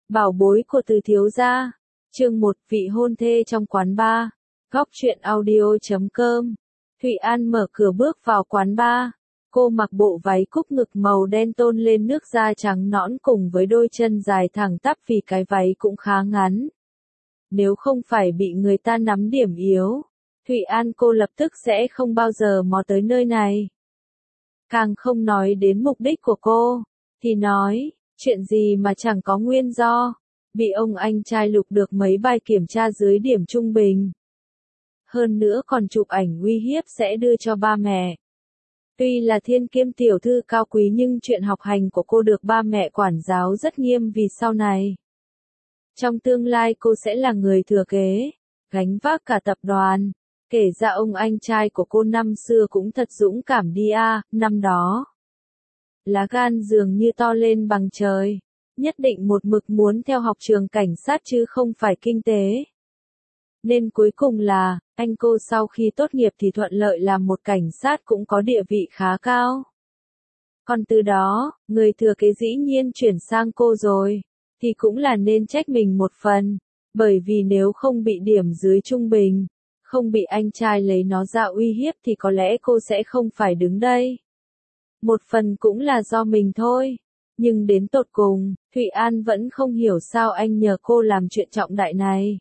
Bảo bối của Từ thiếu gia. Chương 1, vị hôn thê trong quán bar. Góc truyện audio.com. Thụy An mở cửa bước vào quán bar. Cô mặc bộ váy cúc ngực màu đen tôn lên nước da trắng nõn cùng với đôi chân dài thẳng tắp vì cái váy cũng khá ngắn. Nếu không phải bị người ta nắm điểm yếu, Thụy An cô lập tức sẽ không bao giờ mò tới nơi này. Càng không nói đến mục đích của cô, thì nói, chuyện gì mà chẳng có nguyên do, bị ông anh trai Lục được mấy bài kiểm tra dưới điểm trung bình. Hơn nữa còn chụp ảnh uy hiếp sẽ đưa cho ba mẹ. Tuy là thiên kiêm tiểu thư cao quý nhưng chuyện học hành của cô được ba mẹ quản giáo rất nghiêm vì sau này. Trong tương lai cô sẽ là người thừa kế, gánh vác cả tập đoàn. Kể ra ông anh trai của cô năm xưa cũng thật dũng cảm đi à, năm đó. Lá gan dường như to lên bằng trời, nhất định một mực muốn theo học trường cảnh sát chứ không phải kinh tế. Nên cuối cùng là, anh cô sau khi tốt nghiệp thì thuận lợi làm một cảnh sát cũng có địa vị khá cao. Còn từ đó, người thừa kế dĩ nhiên chuyển sang cô rồi, thì cũng là nên trách mình một phần, bởi vì nếu không bị điểm dưới trung bình, không bị anh trai lấy nó ra uy hiếp thì có lẽ cô sẽ không phải đứng đây. Một phần cũng là do mình thôi, nhưng đến tột cùng, Thụy An vẫn không hiểu sao anh nhờ cô làm chuyện trọng đại này.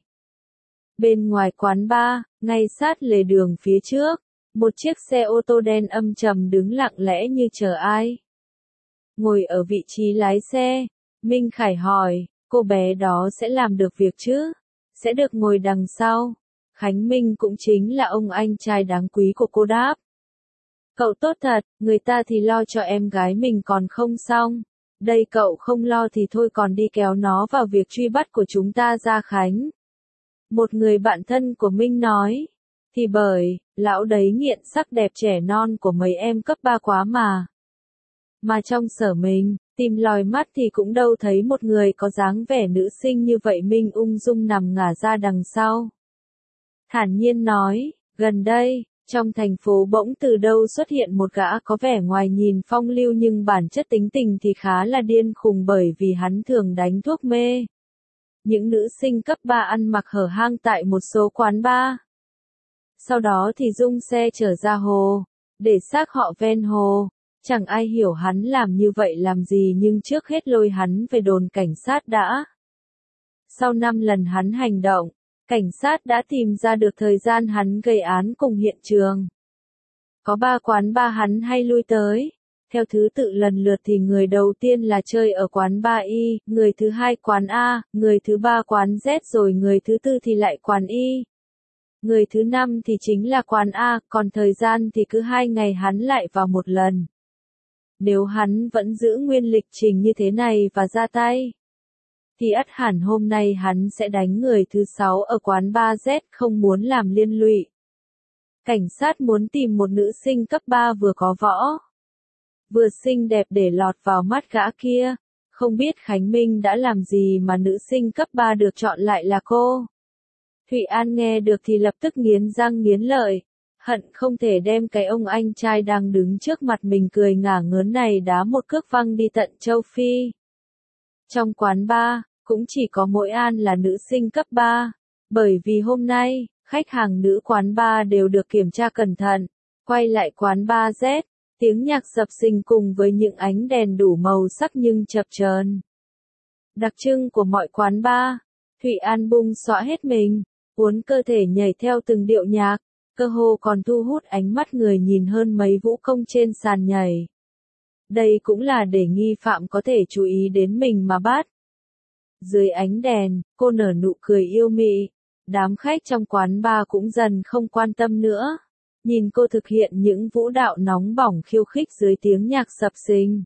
Bên ngoài quán bar, ngay sát lề đường phía trước, một chiếc xe ô tô đen âm trầm đứng lặng lẽ như chờ ai. Ngồi ở vị trí lái xe, Minh Khải hỏi, cô bé đó sẽ làm được việc chứ? Sẽ được ngồi đằng sau. Khánh Minh cũng chính là ông anh trai đáng quý của cô đáp. Cậu tốt thật, người ta thì lo cho em gái mình còn không xong. Đây cậu không lo thì thôi còn đi kéo nó vào việc truy bắt của chúng ta ra Khánh. Một người bạn thân của Minh nói. Thì bởi, lão đấy nghiện sắc đẹp trẻ non của mấy em cấp 3 quá mà. Mà trong sở mình, tìm lòi mắt thì cũng đâu thấy một người có dáng vẻ nữ sinh như vậy. Minh ung dung nằm ngả ra đằng sau. Thản nhiên nói, gần đây, trong thành phố bỗng từ đâu xuất hiện một gã có vẻ ngoài nhìn phong lưu nhưng bản chất tính tình thì khá là điên khùng bởi vì hắn thường đánh thuốc mê. Những nữ sinh cấp 3 ăn mặc hở hang tại một số quán bar. Sau đó thì dung xe chở ra hồ, để xác họ ven hồ. Chẳng ai hiểu hắn làm như vậy làm gì nhưng trước hết lôi hắn về đồn cảnh sát đã. Sau 5 lần hắn hành động, cảnh sát đã tìm ra được thời gian hắn gây án cùng hiện trường. Có 3 quán bar hắn hay lui tới. Theo thứ tự lần lượt thì người đầu tiên là chơi ở quán bar Y, người thứ hai quán A, người thứ ba quán Z rồi người thứ tư thì lại quán Y. Người thứ năm thì chính là quán A, còn thời gian thì cứ 2 ngày hắn lại vào một lần. Nếu hắn vẫn giữ nguyên lịch trình như thế này và ra tay, thì ắt hẳn hôm nay hắn sẽ đánh người thứ 6 ở quán bar Z không muốn làm liên lụy. Cảnh sát muốn tìm một nữ sinh cấp 3 vừa có võ, vừa xinh đẹp để lọt vào mắt gã kia. Không biết Khánh Minh đã làm gì mà nữ sinh cấp 3 được chọn lại là cô. Thụy An nghe được thì lập tức nghiến răng nghiến lợi, hận không thể đem cái ông anh trai đang đứng trước mặt mình cười ngả ngớn này đá một cước văng đi tận châu Phi. Trong quán bar, cũng chỉ có mỗi An là nữ sinh cấp 3, bởi vì hôm nay, khách hàng nữ quán bar đều được kiểm tra cẩn thận. Quay lại quán bar Z, tiếng nhạc sập sình cùng với những ánh đèn đủ màu sắc nhưng chập chờn. Đặc trưng của mọi quán bar, Thụy An bung xõa hết mình, uốn cơ thể nhảy theo từng điệu nhạc, cơ hồ còn thu hút ánh mắt người nhìn hơn mấy vũ công trên sàn nhảy. Đây cũng là để nghi phạm có thể chú ý đến mình mà bắt. Dưới ánh đèn, cô nở nụ cười yêu mị. Đám khách trong quán bar cũng dần không quan tâm nữa. Nhìn cô thực hiện những vũ đạo nóng bỏng khiêu khích dưới tiếng nhạc sập sình.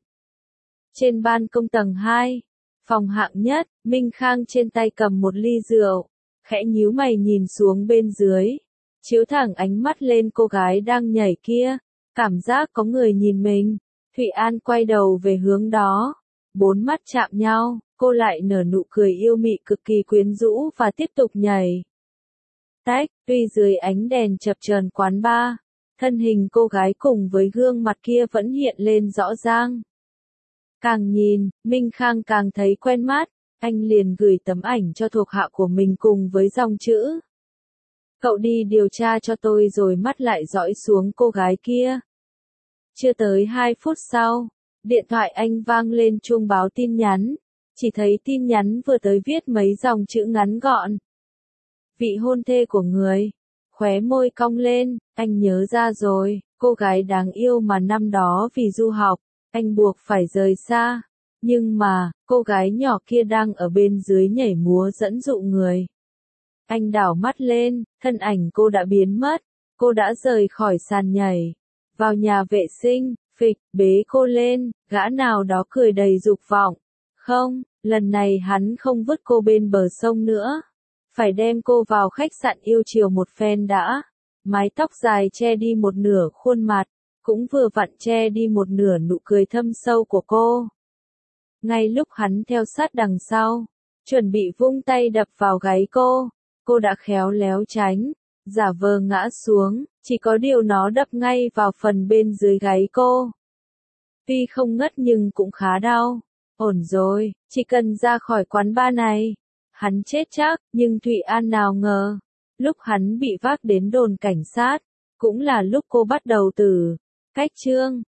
Trên ban công tầng 2, phòng hạng nhất, Minh Khang trên tay cầm một ly rượu, khẽ nhíu mày nhìn xuống bên dưới, chiếu thẳng ánh mắt lên cô gái đang nhảy kia, cảm giác có người nhìn mình. Thụy An quay đầu về hướng đó, 4 mắt chạm nhau, cô lại nở nụ cười yêu mị cực kỳ quyến rũ và tiếp tục nhảy. Tách, tuy dưới ánh đèn chập chờn quán bar, thân hình cô gái cùng với gương mặt kia vẫn hiện lên rõ ràng. Càng nhìn, Minh Khang càng thấy quen mắt, anh liền gửi tấm ảnh cho thuộc hạ của mình cùng với dòng chữ. Cậu đi điều tra cho tôi rồi mắt lại dõi xuống cô gái kia. Chưa tới 2 phút sau, điện thoại anh vang lên chuông báo tin nhắn. Chỉ thấy tin nhắn vừa tới viết mấy dòng chữ ngắn gọn. Vị hôn thê của người. Khóe môi cong lên, anh nhớ ra rồi, cô gái đáng yêu mà năm đó vì du học, anh buộc phải rời xa. Nhưng mà, cô gái nhỏ kia đang ở bên dưới nhảy múa dẫn dụ người. Anh đảo mắt lên, thân ảnh cô đã biến mất, cô đã rời khỏi sàn nhảy. Vào nhà vệ sinh, phịch, bế cô lên, gã nào đó cười đầy dục vọng. Không, lần này hắn không vứt cô bên bờ sông nữa. Phải đem cô vào khách sạn yêu chiều một phen đã. Mái tóc dài che đi một nửa khuôn mặt, cũng vừa vặn che đi một nửa nụ cười thâm sâu của cô. Ngay lúc hắn theo sát đằng sau, chuẩn bị vung tay đập vào gáy cô đã khéo léo tránh, giả vờ ngã xuống, chỉ có điều nó đập ngay vào phần bên dưới gáy cô. Tuy không ngất nhưng cũng khá đau. Ổn rồi, chỉ cần ra khỏi quán bar này, hắn chết chắc, nhưng Thụy An nào ngờ, lúc hắn bị vác đến đồn cảnh sát, cũng là lúc cô bắt đầu từ cách chương